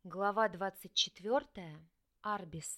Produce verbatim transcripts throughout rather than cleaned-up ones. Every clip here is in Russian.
Глава двадцать четвертая. Арбис.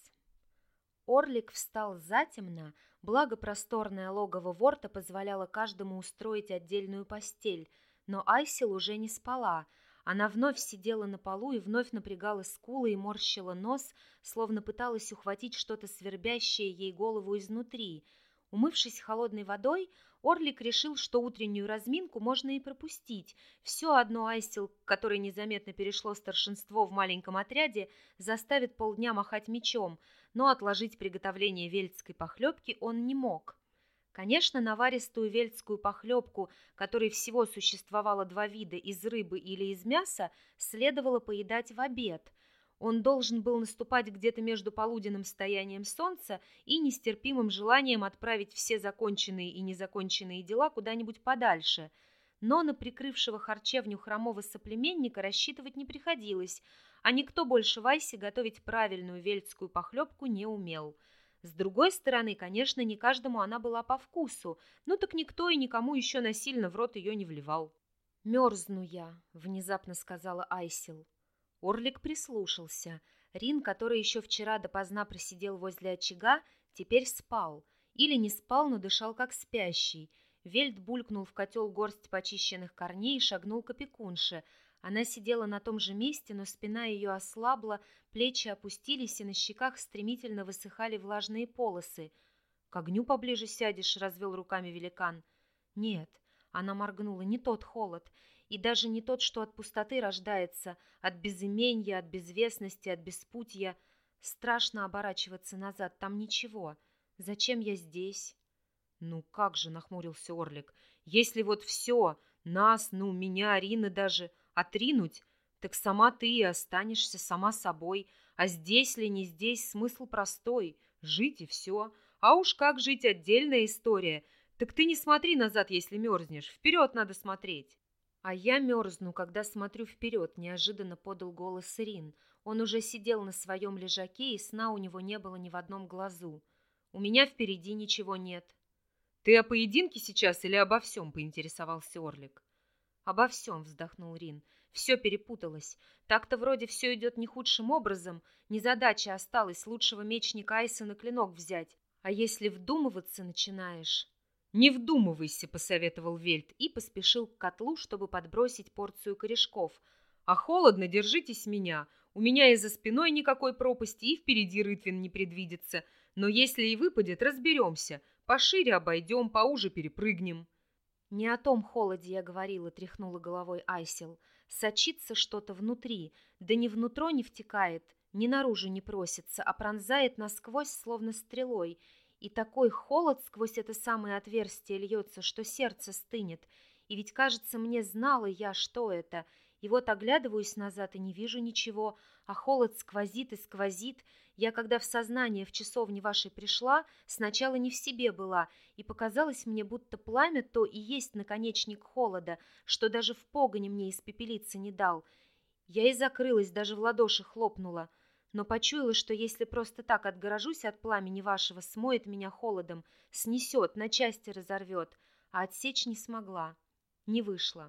Орлик встал затемно, благо просторное логово Ворта позволяло каждому устроить отдельную постель, но Айсел уже не спала. Она вновь сидела на полу и вновь напрягала скулы и морщила нос, словно пыталась ухватить что-то свербящее ей голову изнутри. Умывшись холодной водой, Орлик решил, что утреннюю разминку можно и пропустить. Все одно Айсел, которой незаметно перешло старшинство в маленьком отряде, заставит полдня махать мечом, но отложить приготовление вельтской похлебки он не мог. Конечно, наваристую вельтскую похлебку, которой всего существовало два вида, из рыбы или из мяса, следовало поедать в обед. Он должен был наступать где-то между полуденным стоянием солнца и нестерпимым желанием отправить все законченные и незаконченные дела куда-нибудь подальше. Но на прикрывшего харчевню хромого соплеменника рассчитывать не приходилось, а никто больше Вайси готовить правильную вельтскую похлебку не умел. С другой стороны, конечно, не каждому она была по вкусу, ну так никто и никому еще насильно в рот ее не вливал. «Мерзну я», — внезапно сказала Айсел. Орлик прислушался. Рин, который еще вчера допоздна просидел возле очага, теперь спал. Или не спал, но дышал как спящий. Вельт булькнул в котел горсть почищенных корней и шагнул к опекунше. Она сидела на том же месте, но спина ее ослабла, плечи опустились, и на щеках стремительно высыхали влажные полосы. «К огню поближе сядешь», — развел руками великан. «Нет», — она моргнула, — «не тот холод». И даже не тот, что от пустоты рождается, от безыменья, от безвестности, от беспутья. Страшно оборачиваться назад, там ничего. Зачем я здесь? Ну как же, нахмурился Орлик, если вот все, нас, ну меня, Рины даже, отринуть, так сама ты и останешься сама собой. А здесь ли, не здесь, смысл простой, жить и все. А уж как жить, отдельная история. Так ты не смотри назад, если мерзнешь, вперед надо смотреть. «А я мерзну, когда смотрю вперед», — неожиданно подал голос Рин. Он уже сидел на своем лежаке, и сна у него не было ни в одном глазу. «У меня впереди ничего нет». «Ты о поединке сейчас или обо всем?» — поинтересовался Орлик. «Обо всем», — вздохнул Рин. «Все перепуталось. Так-то вроде все идет не худшим образом. Незадача осталась лучшего мечника Айса на клинок взять. А если вдумываться начинаешь...» «Не вдумывайся», — посоветовал Вельт и поспешил к котлу, чтобы подбросить порцию корешков. «А холодно, держитесь меня. У меня и за спиной никакой пропасти, и впереди рытвин не предвидится. Но если и выпадет, разберемся. Пошире обойдем, поуже перепрыгнем». «Не о том холоде я говорила», — тряхнула головой Айсел. «Сочится что-то внутри, да не внутрь не втекает, ни наружу не просится, а пронзает насквозь, словно стрелой». И такой холод сквозь это самое отверстие льется, что сердце стынет. И ведь, кажется, мне знала я, что это. И вот оглядываюсь назад и не вижу ничего, а холод сквозит и сквозит. Я, когда в сознание в часовне вашей пришла, сначала не в себе была, и показалось мне, будто пламя то и есть наконечник холода, что даже в погоне мне испепелиться не дал. Я и закрылась, даже в ладоши хлопнула. Но почуяла, что если просто так отгорожусь от пламени вашего, смоет меня холодом, снесет, на части разорвет, а отсечь не смогла, не вышло.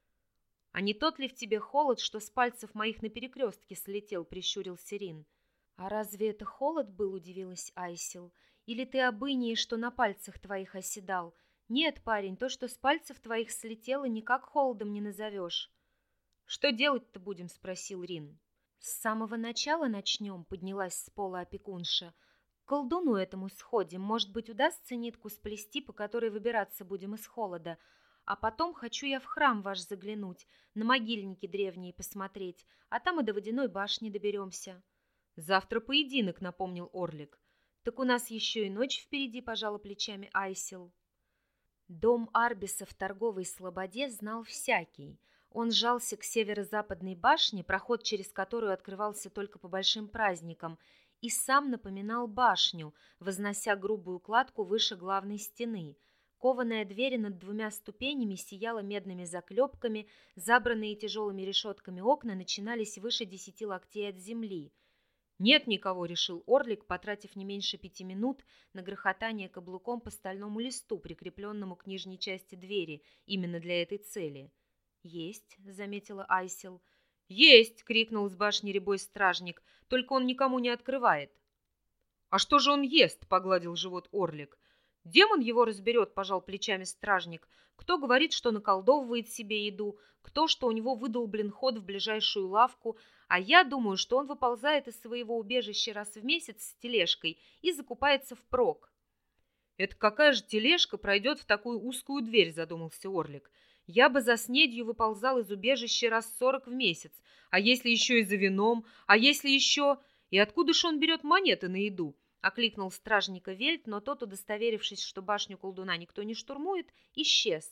«А не тот ли в тебе холод, что с пальцев моих на перекрестке слетел?» — прищурился Рин. «А разве это холод был?» — удивилась Айсел. «Или ты об инии, что на пальцах твоих оседал? Нет, парень, то, что с пальцев твоих слетело, никак холодом не назовешь». «Что делать-то будем?» — спросил Рин. «С самого начала начнем», — поднялась с пола опекунша. «К колдуну этому сходим. Может быть, удастся нитку сплести, по которой выбираться будем из холода. А потом хочу я в храм ваш заглянуть, на могильники древние посмотреть, а там и до водяной башни доберемся». «Завтра поединок», — напомнил Орлик. «Так у нас еще и ночь впереди», — пожала плечами Айсел. Дом Арбиса в торговой слободе знал всякий. Он сжался к северо-западной башне, проход через которую открывался только по большим праздникам, и сам напоминал башню, вознося грубую кладку выше главной стены. Кованая дверь над двумя ступенями сияла медными заклепками, забранные тяжелыми решетками окна начинались выше десяти локтей от земли. «Нет никого», — решил Орлик, потратив не меньше пяти минут на грохотание каблуком по стальному листу, прикрепленному к нижней части двери, именно для этой цели. «Есть», — заметила Айсел. «Есть!» — крикнул с башни рябой стражник, «только он никому не открывает». «А что же он ест?» — погладил живот Орлик. «Демон его разберет», — пожал плечами стражник. «Кто говорит, что наколдовывает себе еду, кто, что у него выдолблен ход в ближайшую лавку, а я думаю, что он выползает из своего убежища раз в месяц с тележкой и закупается впрок». «Это какая же тележка пройдет в такую узкую дверь?» — задумался Орлик. «Я бы за снедью выползал из убежища раз сорок в месяц. А если еще и за вином? А если еще... И откуда ж он берет монеты на еду?» — окликнул стражника Вельт, но тот, удостоверившись, что башню колдуна никто не штурмует, исчез.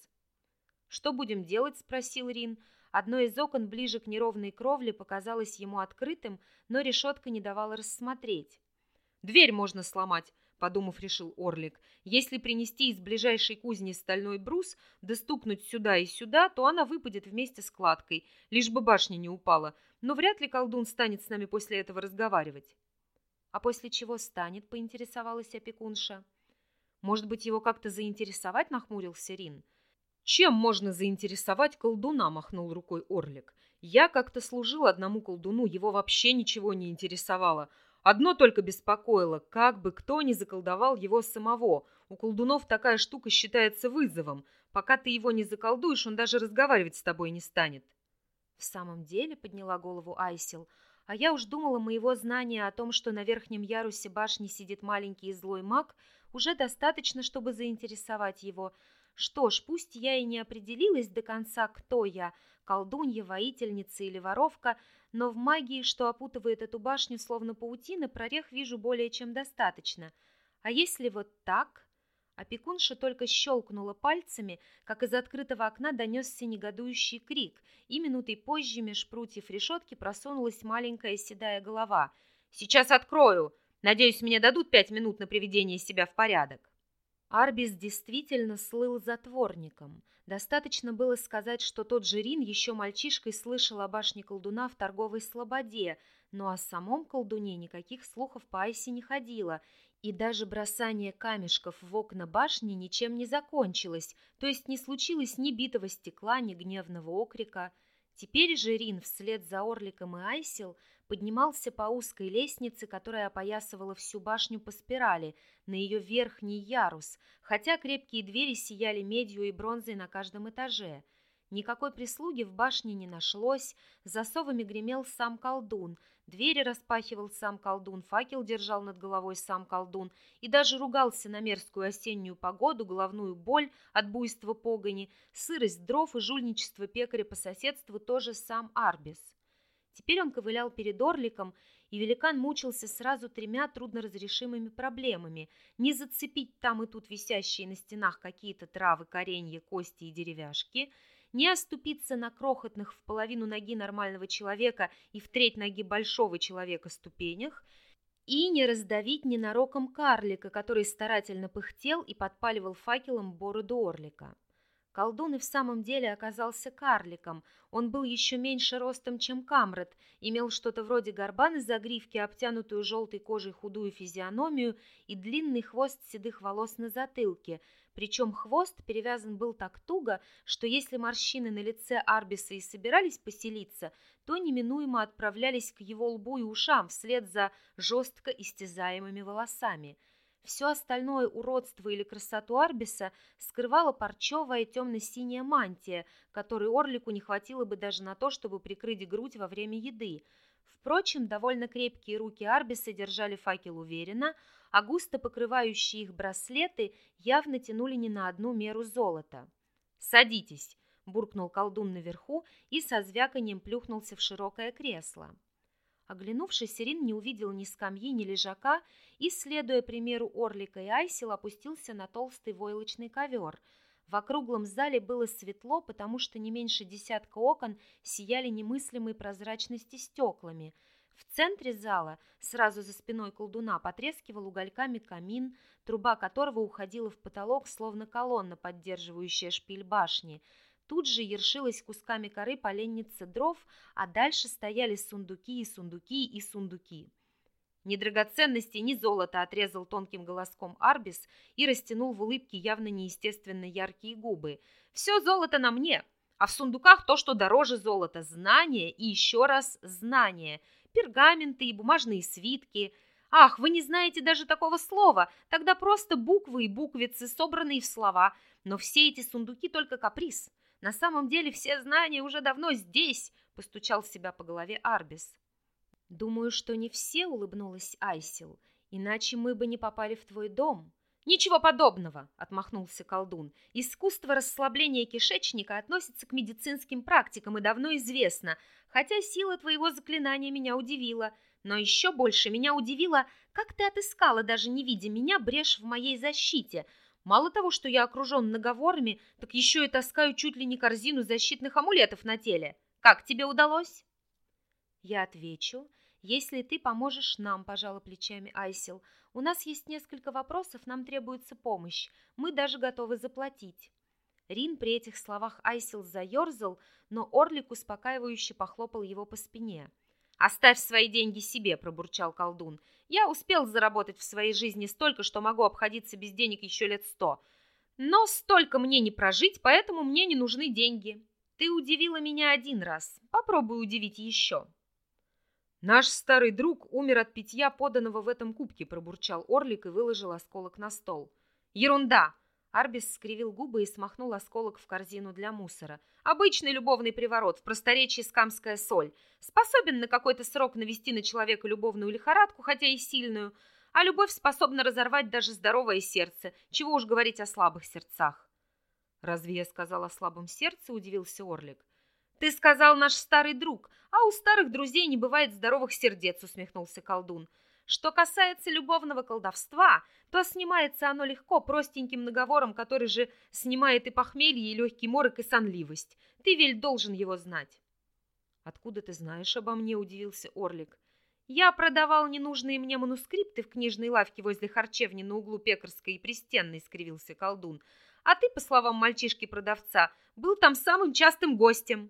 «Что будем делать?» — спросил Рин. Одно из окон ближе к неровной кровле показалось ему открытым, но решетка не давала рассмотреть. «Дверь можно сломать», — подумав, решил Орлик. «Если принести из ближайшей кузни стальной брус, да стукнуть сюда и сюда, то она выпадет вместе с кладкой, лишь бы башня не упала. Но вряд ли колдун станет с нами после этого разговаривать». «А после чего станет?» — поинтересовалась опекунша. «Может быть, его как-то заинтересовать?» — нахмурился Рин. «Чем можно заинтересовать колдуна?» — махнул рукой Орлик. «Я как-то служил одному колдуну, его вообще ничего не интересовало. Одно только беспокоило, как бы кто ни заколдовал его самого. У колдунов такая штука считается вызовом. Пока ты его не заколдуешь, он даже разговаривать с тобой не станет». «В самом деле?» — подняла голову Айсил. «А я уж думала, моего знания о том, что на верхнем ярусе башни сидит маленький и злой маг, уже достаточно, чтобы заинтересовать его. Что ж, пусть я и не определилась до конца, кто я, колдунья, воительница или воровка, но в магии, что опутывает эту башню словно паутина, прорех вижу более чем достаточно. А если вот так?» Опекунша только щелкнула пальцами, как из открытого окна донесся негодующий крик, и минутой позже меж прутьев решетки просунулась маленькая седая голова. «Сейчас открою! Надеюсь, мне дадут пять минут на приведение себя в порядок». Арбис действительно слыл затворником. Достаточно было сказать, что тот же Рин еще мальчишкой слышал о башне колдуна в торговой слободе, но о самом колдуне никаких слухов по Айсе не ходило, и даже бросание камешков в окна башни ничем не закончилось, то есть не случилось ни битого стекла, ни гневного окрика. Теперь же Рин вслед за Орликом и Айсил поднимался по узкой лестнице, которая опоясывала всю башню по спирали, на ее верхний ярус, хотя крепкие двери сияли медью и бронзой на каждом этаже. Никакой прислуги в башне не нашлось, засовами гремел сам колдун, двери распахивал сам колдун, факел держал над головой сам колдун и даже ругался на мерзкую осеннюю погоду, головную боль от буйства погони, сырость дров и жульничество пекаря по соседству тоже сам Арбис. Теперь он ковылял перед Орликом, и великан мучился сразу тремя трудноразрешимыми проблемами: не зацепить там и тут висящие на стенах какие-то травы, коренья, кости и деревяшки, не оступиться на крохотных в половину ноги нормального человека и в треть ноги большого человека ступенях, и не раздавить ненароком карлика, который старательно пыхтел и подпаливал факелом бороду Орлика. Колдун и в самом деле оказался карликом. Он был еще меньше ростом, чем Камрад, имел что-то вроде горба на загривке, обтянутую желтой кожей худую физиономию и длинный хвост седых волос на затылке. Причем хвост перевязан был так туго, что если морщины на лице Арбиса и собирались поселиться, то неминуемо отправлялись к его лбу и ушам вслед за жестко истязаемыми волосами. Все остальное уродство или красоту Арбиса скрывала парчевая темно-синяя мантия, которой Орлику не хватило бы даже на то, чтобы прикрыть грудь во время еды. Впрочем, довольно крепкие руки Арбиса держали факел уверенно, а густо покрывающие их браслеты явно тянули не на одну меру золота. «Садитесь!» – буркнул колдун наверху и со звяканием плюхнулся в широкое кресло. Оглянувшись, Рин не увидел ни скамьи, ни лежака и, следуя примеру Орлика и Айсил, опустился на толстый войлочный ковер. В округлом зале было светло, потому что не меньше десятка окон сияли немыслимой прозрачности стеклами. В центре зала, сразу за спиной колдуна, потрескивал угольками камин, труба которого уходила в потолок, словно колонна, поддерживающая шпиль башни. Тут же ершилась кусками коры поленница дров, а дальше стояли сундуки и сундуки и сундуки. «Ни драгоценности, ни золота!» — отрезал тонким голоском Арбис и растянул в улыбке явно неестественно яркие губы. «Все золото на мне, а в сундуках то, что дороже золота, знания и еще раз знания, пергаменты и бумажные свитки. Ах, вы не знаете даже такого слова, тогда просто буквы и буквицы, собранные в слова, но все эти сундуки только каприз. На самом деле все знания уже давно здесь, постучал себя по голове Арбис. Думаю, что не все, улыбнулась Айсил, иначе мы бы не попали в твой дом. «Ничего подобного!» – отмахнулся колдун. «Искусство расслабления кишечника относится к медицинским практикам и давно известно, хотя сила твоего заклинания меня удивила. Но еще больше меня удивило, как ты отыскала, даже не видя меня, брешь в моей защите. Мало того, что я окружен наговорами, так еще и таскаю чуть ли не корзину защитных амулетов на теле. Как тебе удалось?» «Я отвечу, если ты поможешь нам», – пожала плечами Айсил. «У нас есть несколько вопросов, нам требуется помощь. Мы даже готовы заплатить». Рин при этих словах Айсил заерзал, но Орлик успокаивающе похлопал его по спине. «Оставь свои деньги себе», – пробурчал колдун. «Я успел заработать в своей жизни столько, что могу обходиться без денег еще лет сто. Но столько мне не прожить, поэтому мне не нужны деньги. Ты удивила меня один раз, попробуй удивить еще». «Наш старый друг умер от питья, поданного в этом кубке», – пробурчал Орлик и выложил осколок на стол. «Ерунда!» – Арбис скривил губы и смахнул осколок в корзину для мусора. «Обычный любовный приворот, в просторечии скамская соль. Способен на какой-то срок навести на человека любовную лихорадку, хотя и сильную, а любовь способна разорвать даже здоровое сердце, чего уж говорить о слабых сердцах». «Разве я сказал о слабом сердце?» – удивился Орлик. «Ты сказал наш старый друг, а у старых друзей не бывает здоровых сердец», — усмехнулся колдун. «Что касается любовного колдовства, то снимается оно легко простеньким наговором, который же снимает и похмелье, и легкий морок, и сонливость. Ты, Вель, должен его знать». «Откуда ты знаешь обо мне?» — удивился Орлик. «Я продавал ненужные мне манускрипты в книжной лавке возле харчевни на углу Пекарской и Пристенной», — скривился колдун. «А ты, по словам мальчишки-продавца, был там самым частым гостем».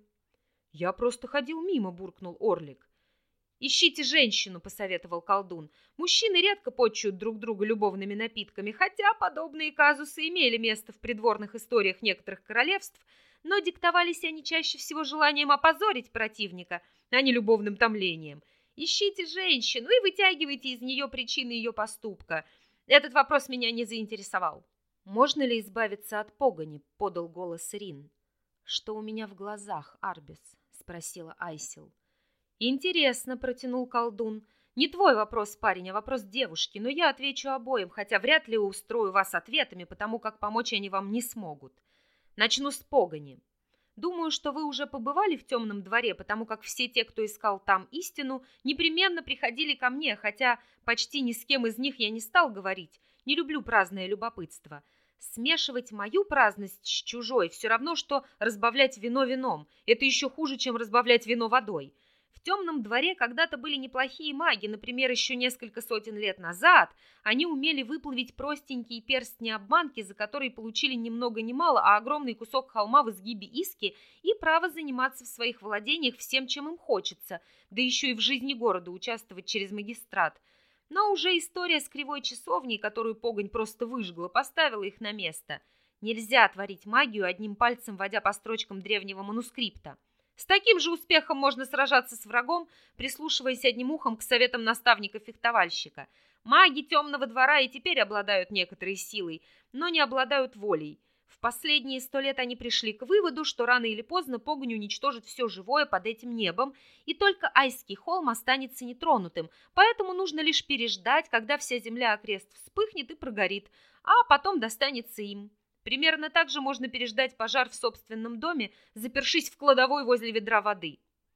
«Я просто ходил мимо», — буркнул Орлик. «Ищите женщину», — посоветовал колдун. «Мужчины редко почуют друг друга любовными напитками, хотя подобные казусы имели место в придворных историях некоторых королевств, но диктовались они чаще всего желанием опозорить противника, а не любовным томлением. Ищите женщину и вытягивайте из нее причины ее поступка. Этот вопрос меня не заинтересовал». «Можно ли избавиться от погони?» — подал голос Рин. «Что у меня в глазах, Арбис?» — спросила Айсил. «Интересно», — протянул колдун. «Не твой вопрос, парень, а вопрос девушки, но я отвечу обоим, хотя вряд ли устрою вас ответами, потому как помочь они вам не смогут. Начну с погони. Думаю, что вы уже побывали в темном дворе, потому как все те, кто искал там истину, непременно приходили ко мне, хотя почти ни с кем из них я не стал говорить. Не люблю праздное любопытство. Смешивать мою праздность с чужой все равно, что разбавлять вино вином. Это еще хуже, чем разбавлять вино водой. В темном дворе когда-то были неплохие маги, например, еще несколько сотен лет назад они умели выплавить простенькие перстни-обманки, за которые получили ни много ни мало, а огромный кусок холма в изгибе Иски и право заниматься в своих владениях всем, чем им хочется, да еще и в жизни города участвовать через магистрат. Но уже история с кривой часовней, которую погонь просто выжгла, поставила их на место. Нельзя творить магию, одним пальцем водя по строчкам древнего манускрипта. С таким же успехом можно сражаться с врагом, прислушиваясь одним ухом к советам наставника-фехтовальщика. Маги темного двора и теперь обладают некоторой силой, но не обладают волей. В последние сто лет они пришли к выводу, что рано или поздно погонь уничтожит все живое под этим небом, и только Айский холм останется нетронутым, поэтому нужно лишь переждать, когда вся земля окрест вспыхнет и прогорит, а потом достанется им. Примерно так же можно переждать пожар в собственном доме, запершись в кладовой возле ведра воды.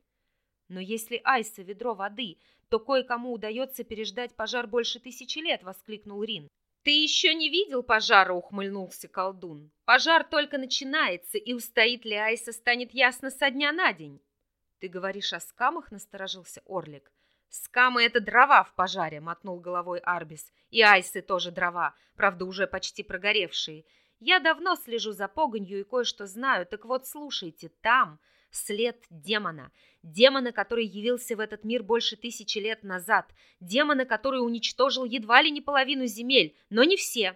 Но если Айса ведро воды, то кое-кому удается переждать пожар больше тысячи лет, воскликнул Рин. «Ты еще не видел пожара?» — ухмыльнулся колдун. «Пожар только начинается, и устоит ли Айса, станет ясно со дня на день». «Ты говоришь о скамах?» — насторожился Орлик. «Скамы — это дрова в пожаре», — мотнул головой Арбис. «И Айсы тоже дрова, правда, уже почти прогоревшие. Я давно слежу за погонью и кое-что знаю, так вот слушайте, там след демона. Демона, который явился в этот мир больше тысячи лет назад. Демона, который уничтожил едва ли не половину земель, но не все.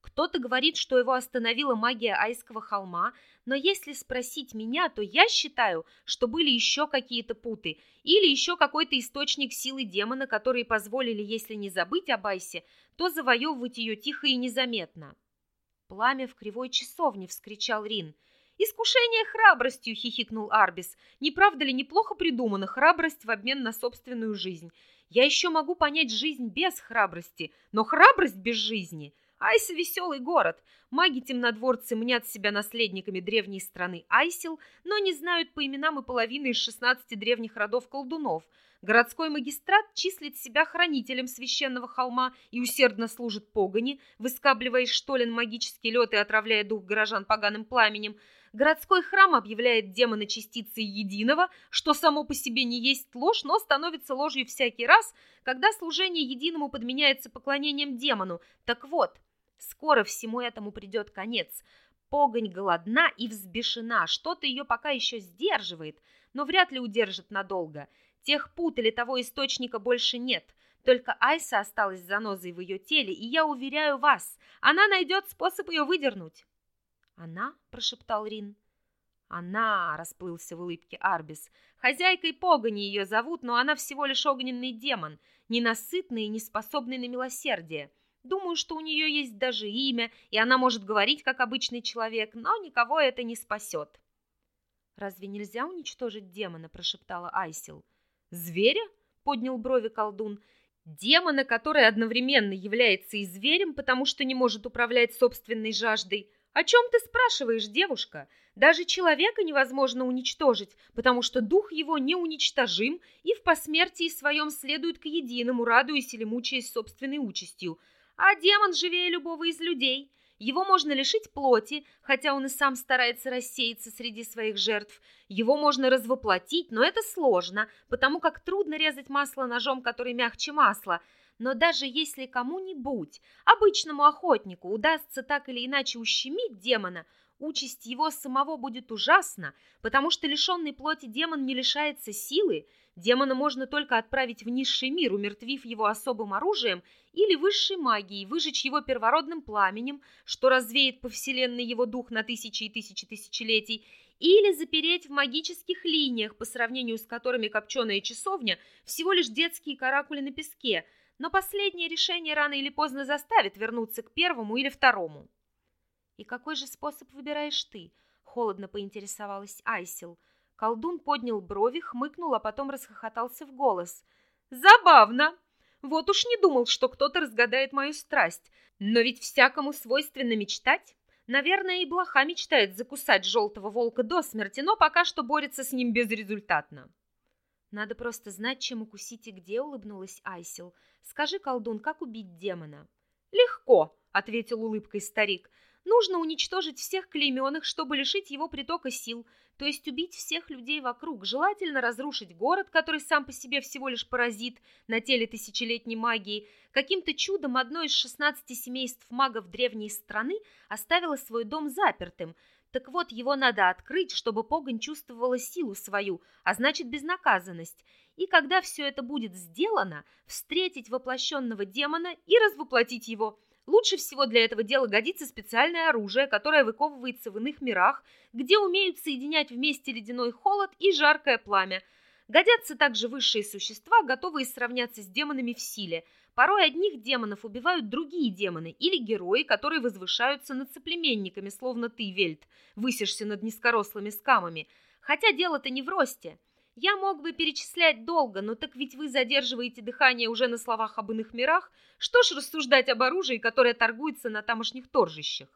Кто-то говорит, что его остановила магия Айского холма, но если спросить меня, то я считаю, что были еще какие-то путы или еще какой-то источник силы демона, которые позволили, если не забыть об Айсе, то завоевывать ее тихо и незаметно. «Пламя в кривой часовне!» — вскричал Рин. «Искушение храбростью!» — хихикнул Арбис. «Не правда ли неплохо придумана храбрость в обмен на собственную жизнь? Я еще могу понять жизнь без храбрости, но храбрость без жизни...» Айса — веселый город. Маги-темнодворцы мнят себя наследниками древней страны Айсил, но не знают по именам и половины из шестнадцати древних родов колдунов. Городской магистрат числит себя хранителем священного холма и усердно служит погони, выскабливая из штолен магический лед и отравляя дух горожан поганым пламенем. Городской храм объявляет демона частицей единого, что само по себе не есть ложь, но становится ложью всякий раз, когда служение единому подменяется поклонением демону. Так вот, скоро всему этому придет конец. Погонь голодна и взбешена, что-то ее пока еще сдерживает, но вряд ли удержит надолго. Тех пут или того источника больше нет. Только Айса осталась занозой в ее теле, и я уверяю вас, она найдет способ ее выдернуть. «Она?» – прошептал Рин. «Она!» – расплылся в улыбке Арбис. «Хозяйкой погони ее зовут, но она всего лишь огненный демон, ненасытный и неспособный на милосердие. Думаю, что у нее есть даже имя, и она может говорить, как обычный человек, но никого это не спасет». «Разве нельзя уничтожить демона?» – прошептала Айсил. «Зверя?» – поднял брови колдун. «Демона, который одновременно является и зверем, потому что не может управлять собственной жаждой. О чем ты спрашиваешь, девушка? Даже человека невозможно уничтожить, потому что дух его неуничтожим и в посмертии своем следует к единому, радуясь или мучаясь собственной участью. А демон живее любого из людей. Его можно лишить плоти, хотя он и сам старается рассеяться среди своих жертв. Его можно развоплотить, но это сложно, потому как трудно резать масло ножом, который мягче масла. Но даже если кому-нибудь, обычному охотнику, удастся так или иначе ущемить демона, участь его самого будет ужасна, потому что лишенный плоти демон не лишается силы. Демона можно только отправить в низший мир, умертвив его особым оружием или высшей магией, выжечь его первородным пламенем, что развеет по вселенной его дух на тысячи и тысячи тысячелетий, или запереть в магических линиях, по сравнению с которыми копченая часовня всего лишь детские каракули на песке. Но последнее решение рано или поздно заставит вернуться к первому или второму. «И какой же способ выбираешь ты?» — холодно поинтересовалась Айсил. Колдун поднял брови, хмыкнул, а потом расхохотался в голос. «Забавно! Вот уж не думал, что кто-то разгадает мою страсть. Но ведь всякому свойственно мечтать. Наверное, и блоха мечтает закусать желтого волка до смерти, но пока что борется с ним безрезультатно». «Надо просто знать, чем укусить и где», — улыбнулась Айсил. «Скажи, колдун, как убить демона?» «Легко», — ответил улыбкой старик. «Нужно уничтожить всех клейменных, чтобы лишить его притока сил, то есть убить всех людей вокруг, желательно разрушить город, который сам по себе всего лишь паразит на теле тысячелетней магии. Каким-то чудом одно из шестнадцати семейств магов древней страны оставило свой дом запертым. Так вот, его надо открыть, чтобы погонь чувствовала силу свою, а значит безнаказанность. И когда все это будет сделано, встретить воплощенного демона и развоплотить его. Лучше всего для этого дела годится специальное оружие, которое выковывается в иных мирах, где умеют соединять вместе ледяной холод и жаркое пламя. Годятся также высшие существа, готовые сравняться с демонами в силе. Порой одних демонов убивают другие демоны или герои, которые возвышаются над соплеменниками, словно ты, Вельт, высишься над низкорослыми скамами. Хотя дело-то не в росте. Я мог бы перечислять долго, но так ведь вы задерживаете дыхание уже на словах об иных мирах. Что ж рассуждать об оружии, которое торгуется на тамошних торжищах?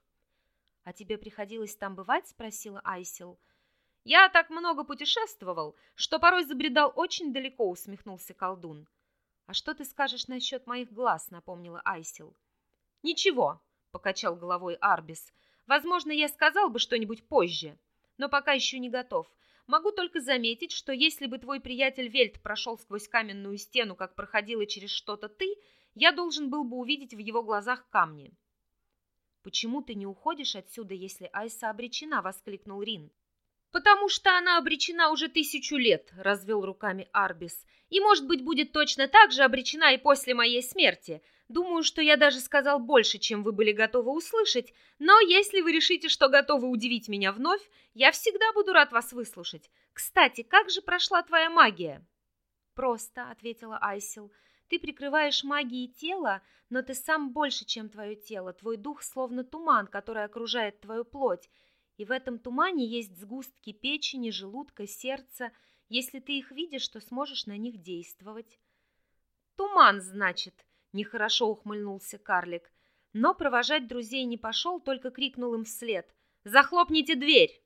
— А тебе приходилось там бывать? — спросила Айсил. — Я так много путешествовал, что порой забредал очень далеко, — усмехнулся колдун. — А что ты скажешь насчет моих глаз? — напомнила Айсил. — Ничего, — покачал головой Арбис. — Возможно, я сказал бы что-нибудь позже, но пока еще не готов. Могу только заметить, что если бы твой приятель Вельт прошел сквозь каменную стену, как проходила через что-то ты, я должен был бы увидеть в его глазах камни. «Почему ты не уходишь отсюда, если Айса обречена?» — воскликнул Рин. «Потому что она обречена уже тысячу лет», — развел руками Арбис. «И, может быть, будет точно так же обречена и после моей смерти. Думаю, что я даже сказал больше, чем вы были готовы услышать, но если вы решите, что готовы удивить меня вновь, я всегда буду рад вас выслушать. Кстати, как же прошла твоя магия?» «Просто», — ответила Айсил. «Ты прикрываешь магией тело, но ты сам больше, чем твое тело. Твой дух словно туман, который окружает твою плоть. И в этом тумане есть сгустки печени, желудка, сердца. Если ты их видишь, то сможешь на них действовать». «Туман, значит», — нехорошо ухмыльнулся карлик. Но провожать друзей не пошел, только крикнул им вслед: «Захлопните дверь!»